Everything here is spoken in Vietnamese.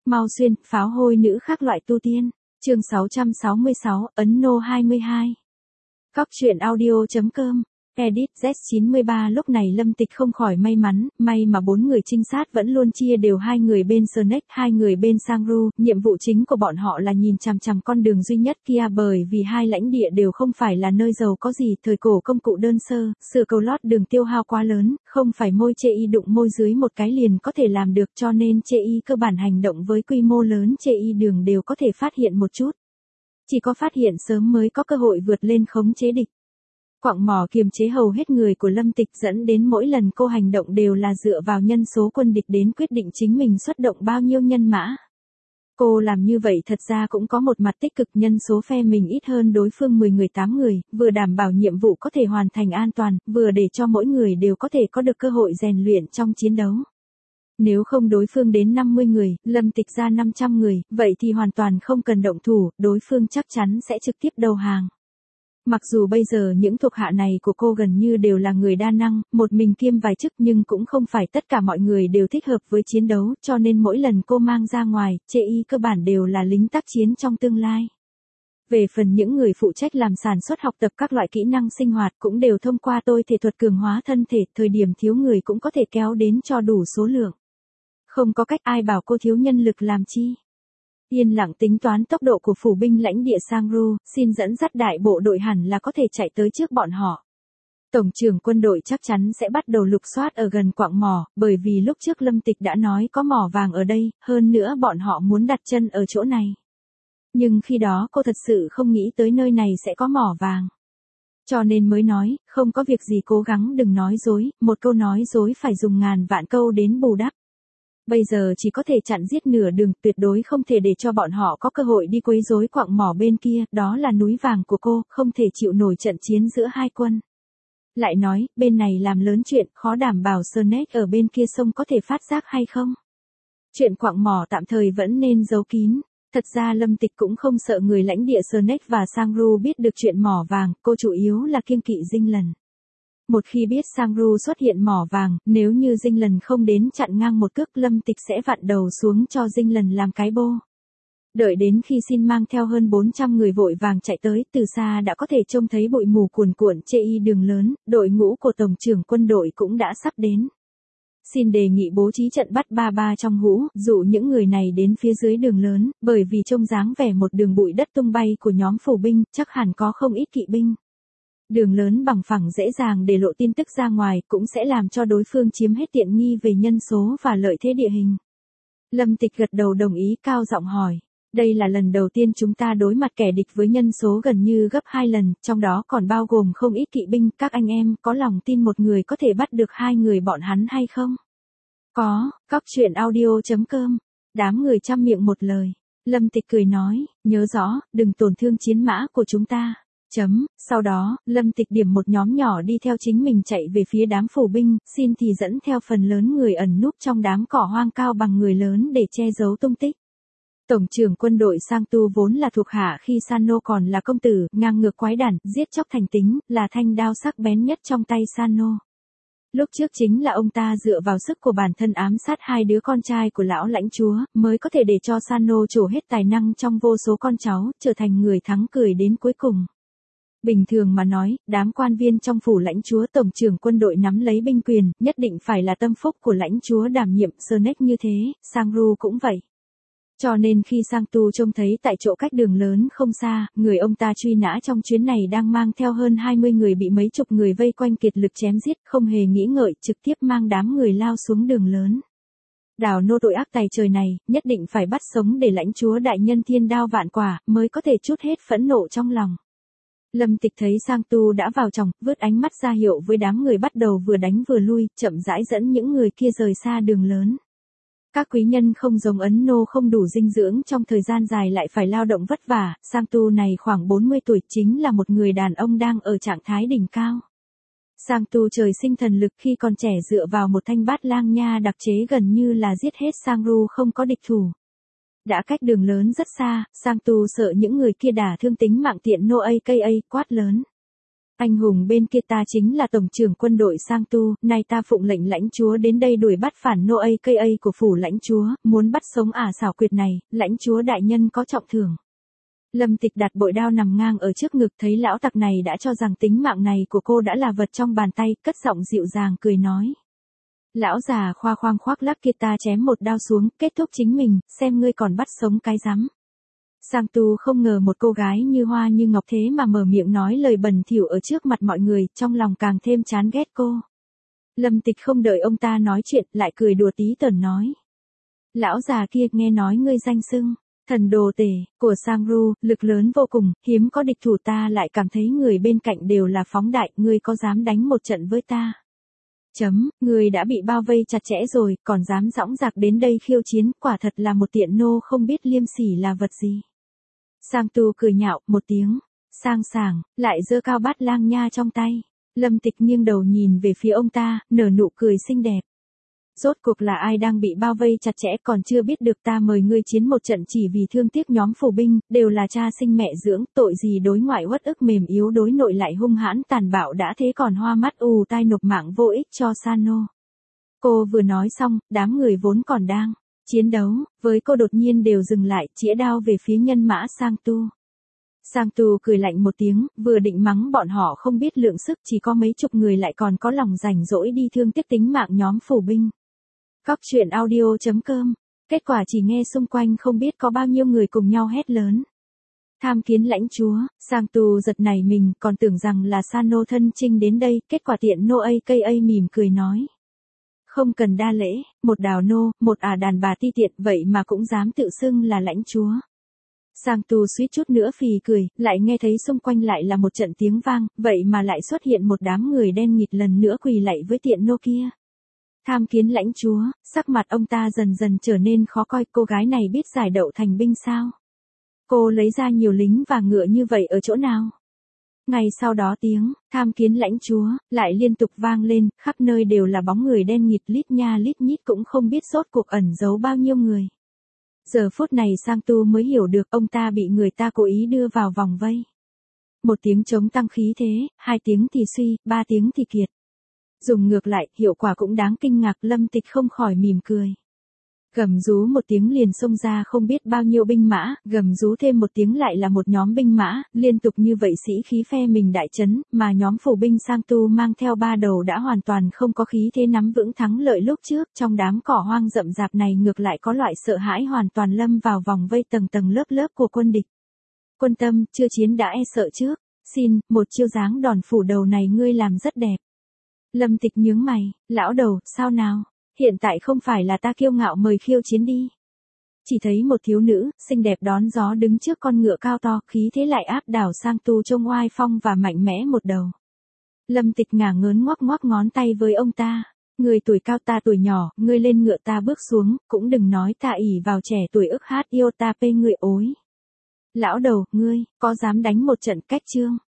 Mau xuyên, pháo hôi nữ khác loại tu tiên. Chương 666, Ấn Nô 22. Cóc truyện audio.com. Edit Z93. Lúc này Lâm Tịch không khỏi may mắn, may mà 4 người trinh sát vẫn luôn chia đều 2 người bên Snake, 2 người bên Sangru. Nhiệm vụ chính của bọn họ là nhìn chằm chằm con đường duy nhất kia, bởi vì hai lãnh địa đều không phải là nơi giàu có gì, thời cổ công cụ đơn sơ, sửa cầu lót đường tiêu hao quá lớn, không phải môi chê y đụng môi dưới một cái liền có thể làm được, cho nên chê y cơ bản hành động với quy mô lớn chê y đường đều có thể phát hiện một chút. Chỉ có phát hiện sớm mới có cơ hội vượt lên khống chế địch. Quặng mỏ kiềm chế hầu hết người của Lâm Tịch, dẫn đến mỗi lần cô hành động đều là dựa vào nhân số quân địch đến quyết định chính mình xuất động bao nhiêu nhân mã. Cô làm như vậy thật ra cũng có một mặt tích cực, nhân số phe mình ít hơn đối phương 10 người 8 người, vừa đảm bảo nhiệm vụ có thể hoàn thành an toàn, vừa để cho mỗi người đều có thể có được cơ hội rèn luyện trong chiến đấu. Nếu không đối phương đến 50 người, Lâm Tịch ra 500 người, vậy thì hoàn toàn không cần động thủ, đối phương chắc chắn sẽ trực tiếp đầu hàng. Mặc dù bây giờ những thuộc hạ này của cô gần như đều là người đa năng, một mình kiêm vài chức, nhưng cũng không phải tất cả mọi người đều thích hợp với chiến đấu, cho nên mỗi lần cô mang ra ngoài, chê y cơ bản đều là lính tác chiến trong tương lai. Về phần những người phụ trách làm sản xuất học tập các loại kỹ năng sinh hoạt cũng đều thông qua tôi thể thuật cường hóa thân thể, thời điểm thiếu người cũng có thể kéo đến cho đủ số lượng. Không có cách, ai bảo cô thiếu nhân lực làm chi. Yên lặng tính toán tốc độ của phủ binh lãnh địa Sangru, xin dẫn dắt đại bộ đội hẳn là có thể chạy tới trước bọn họ. Tổng trưởng quân đội chắc chắn sẽ bắt đầu lục soát ở gần quặng mỏ, bởi vì lúc trước Lâm Tịch đã nói có mỏ vàng ở đây, hơn nữa bọn họ muốn đặt chân ở chỗ này. Nhưng khi đó cô thật sự không nghĩ tới nơi này sẽ có mỏ vàng. Cho nên mới nói, không có việc gì cố gắng đừng nói dối, một câu nói dối phải dùng ngàn vạn câu đến bù đắp. Bây giờ chỉ có thể chặn giết nửa đường, tuyệt đối không thể để cho bọn họ có cơ hội đi quấy rối quặng mỏ bên kia, đó là núi vàng của cô, không thể chịu nổi trận chiến giữa hai quân. Lại nói, bên này làm lớn chuyện, khó đảm bảo Snake ở bên kia sông có thể phát giác hay không. Chuyện quặng mỏ tạm thời vẫn nên giấu kín. Thật ra Lâm Tịch cũng không sợ người lãnh địa Snake và Sangru biết được chuyện mỏ vàng, cô chủ yếu là kiêng kỵ Dinh Lần. Một khi biết Sangru xuất hiện mỏ vàng, nếu như Dinh Lần không đến chặn ngang một cước, Lâm Tịch sẽ vặn đầu xuống cho Dinh Lần làm cái bô. Đợi đến khi xin mang theo hơn 400 người vội vàng chạy tới, từ xa đã có thể trông thấy bụi mù cuồn cuộn chê y đường lớn, đội ngũ của tổng trưởng quân đội cũng đã sắp đến. Xin đề nghị bố trí trận bắt ba ba trong hũ, dụ những người này đến phía dưới đường lớn, bởi vì trông dáng vẻ một đường bụi đất tung bay của nhóm phủ binh, chắc hẳn có không ít kỵ binh. Đường lớn bằng phẳng dễ dàng để lộ tin tức ra ngoài, cũng sẽ làm cho đối phương chiếm hết tiện nghi về nhân số và lợi thế địa hình. Lâm Tịch gật đầu đồng ý, cao giọng hỏi. Đây là lần đầu tiên chúng ta đối mặt kẻ địch với nhân số gần như gấp 2 lần, trong đó còn bao gồm không ít kỵ binh. Các anh em có lòng tin một người có thể bắt được 2 người bọn hắn hay không? Có, cóc truyện audio.com. Đám người chăm miệng một lời. Lâm Tịch cười nói, nhớ rõ, đừng tổn thương chiến mã của chúng ta. Sau đó, Lâm Tịch điểm một nhóm nhỏ đi theo chính mình chạy về phía đám phủ binh, xin thì dẫn theo phần lớn người ẩn núp trong đám cỏ hoang cao bằng người lớn để che giấu tung tích. Tổng trưởng quân đội Sang Tu vốn là thuộc hạ khi Sano còn là công tử, ngang ngược quái đản, giết chóc thành tính, là thanh đao sắc bén nhất trong tay Sano. Lúc trước chính là ông ta dựa vào sức của bản thân ám sát 2 đứa con trai của lão lãnh chúa, mới có thể để cho Sano trổ hết tài năng trong vô số con cháu, trở thành người thắng cười đến cuối cùng. Bình thường mà nói, đám quan viên trong phủ lãnh chúa tổng trưởng quân đội nắm lấy binh quyền, nhất định phải là tâm phúc của lãnh chúa đảm nhiệm. Snake như thế, Sangru cũng vậy. Cho nên khi Sang Tu trông thấy tại chỗ cách đường lớn không xa, người ông ta truy nã trong chuyến này đang mang theo hơn 20 người bị mấy chục người vây quanh kiệt lực chém giết, không hề nghĩ ngợi, trực tiếp mang đám người lao xuống đường lớn. Đào nô tội ác tày trời này, nhất định phải bắt sống để lãnh chúa đại nhân thiên đao vạn quả, mới có thể trút hết phẫn nộ trong lòng. Lâm Tịch thấy Sang Tu đã vào trong, vứt ánh mắt ra hiệu với đám người bắt đầu vừa đánh vừa lui, chậm rãi dẫn những người kia rời xa đường lớn. Các quý nhân không giống Ấn Nô không đủ dinh dưỡng trong thời gian dài lại phải lao động vất vả, Sang Tu này khoảng 40 tuổi chính là một người đàn ông đang ở trạng thái đỉnh cao. Sang Tu trời sinh thần lực, khi còn trẻ dựa vào một thanh bát lang nha đặc chế gần như là giết hết Sangru không có địch thủ. Đã cách đường lớn rất xa, Sang Tu sợ những người kia đả thương tính mạng tiện nô aka quát lớn. Anh hùng bên kia ta chính là tổng trưởng quân đội Sang Tu, nay ta phụng lệnh lãnh chúa đến đây đuổi bắt phản nô AKA của phủ lãnh chúa, muốn bắt sống xảo quyệt này, lãnh chúa đại nhân có trọng thưởng. Lâm Tịch đặt bội đao nằm ngang ở trước ngực, thấy lão tặc này đã cho rằng tính mạng này của cô đã là vật trong bàn tay, cất giọng dịu dàng cười nói. Lão già khoa khoang khoác lác kia, ta chém một đao xuống, kết thúc chính mình, xem ngươi còn bắt sống cái rắm. Sang Tu không ngờ một cô gái như hoa như ngọc thế mà mở miệng nói lời bẩn thỉu ở trước mặt mọi người, trong lòng càng thêm chán ghét cô. Lâm Tịch không đợi ông ta nói chuyện, lại cười đùa tí tởn nói. Lão già kia, nghe nói ngươi danh xưng thần đồ tể của Sangru, lực lớn vô cùng, hiếm có địch thủ, ta lại cảm thấy người bên cạnh đều là phóng đại, ngươi có dám đánh một trận với ta? Người đã bị bao vây chặt chẽ rồi, còn dám dõng dạc đến đây khiêu chiến, quả thật là một tiện nô không biết liêm sỉ là vật gì. Sang Tu cười nhạo một tiếng, sang sảng, lại giơ cao bát lang nha trong tay. Lâm Tịch nghiêng đầu nhìn về phía ông ta, nở nụ cười xinh đẹp. Rốt cuộc là ai đang bị bao vây chặt chẽ, còn chưa biết được, ta mời ngươi chiến một trận chỉ vì thương tiếc nhóm phủ binh, đều là cha sinh mẹ dưỡng, tội gì đối ngoại uất ức mềm yếu, đối nội lại hung hãn tàn bạo, đã thế còn hoa mắt ù tai nộp mạng vô ích cho Sano. Cô vừa nói xong, đám người vốn còn đang chiến đấu với cô đột nhiên đều dừng lại, chĩa đao về phía nhân mã Sang Tu. Sang Tu cười lạnh một tiếng, vừa định mắng bọn họ không biết lượng sức, chỉ có mấy chục người lại còn có lòng rảnh rỗi đi thương tiếc tính mạng nhóm phủ binh. Cóc truyện audio.com. Kết quả chỉ nghe xung quanh không biết có bao nhiêu người cùng nhau hét lớn. Tham kiến lãnh chúa. Sang Tu giật nảy mình, còn tưởng rằng là Sano thân chinh đến đây, kết quả tiện nô AKA mỉm cười nói. Không cần đa lễ, một đào nô, một đàn bà ti tiện, vậy mà cũng dám tự xưng là lãnh chúa. Sang Tu suýt chút nữa phì cười, lại nghe thấy xung quanh lại là một trận tiếng vang, vậy mà lại xuất hiện một đám người đen nghịt lần nữa quỳ lạy với tiện nô kia. Tham kiến lãnh chúa, sắc mặt ông ta dần dần trở nên khó coi, cô gái này biết giải đậu thành binh sao? Cô lấy ra nhiều lính và ngựa như vậy ở chỗ nào? Ngay sau đó tiếng, tham kiến lãnh chúa, lại liên tục vang lên, khắp nơi đều là bóng người đen nghịt lít nha lít nhít, cũng không biết rốt cuộc ẩn giấu bao nhiêu người. Giờ phút này Sang Tu mới hiểu được ông ta bị người ta cố ý đưa vào vòng vây. Một tiếng trống tăng khí thế, 2 tiếng thì suy, 3 tiếng thì kiệt. Dùng ngược lại, hiệu quả cũng đáng kinh ngạc, Lâm Tịch không khỏi mỉm cười. Gầm rú một tiếng liền xông ra không biết bao nhiêu binh mã, gầm rú thêm một tiếng lại là một nhóm binh mã, liên tục như vậy sĩ khí phe mình đại chấn, mà nhóm phủ binh Sang Tu mang theo 3 đầu đã hoàn toàn không có khí thế nắm vững thắng lợi lúc trước, trong đám cỏ hoang rậm rạp này ngược lại có loại sợ hãi hoàn toàn lâm vào vòng vây tầng tầng lớp lớp của quân địch. Quân tâm, chưa chiến đã e sợ trước, xin, một chiêu dáng đòn phủ đầu này ngươi làm rất đẹp. Lâm Tịch nhướng mày, lão đầu, sao nào? Hiện tại không phải là ta kiêu ngạo mời khiêu chiến đi. Chỉ thấy một thiếu nữ, xinh đẹp đón gió đứng trước con ngựa cao to, khí thế lại áp đảo Sang Tu trông oai phong và mạnh mẽ một đầu. Lâm Tịch ngả ngớn ngoắc ngoắc ngón tay với ông ta. Người tuổi cao ta tuổi nhỏ, ngươi lên ngựa ta bước xuống, cũng đừng nói ta ỷ vào trẻ tuổi ức hát yêu ta pê người ối. Lão đầu, ngươi, có dám đánh một trận cách chương?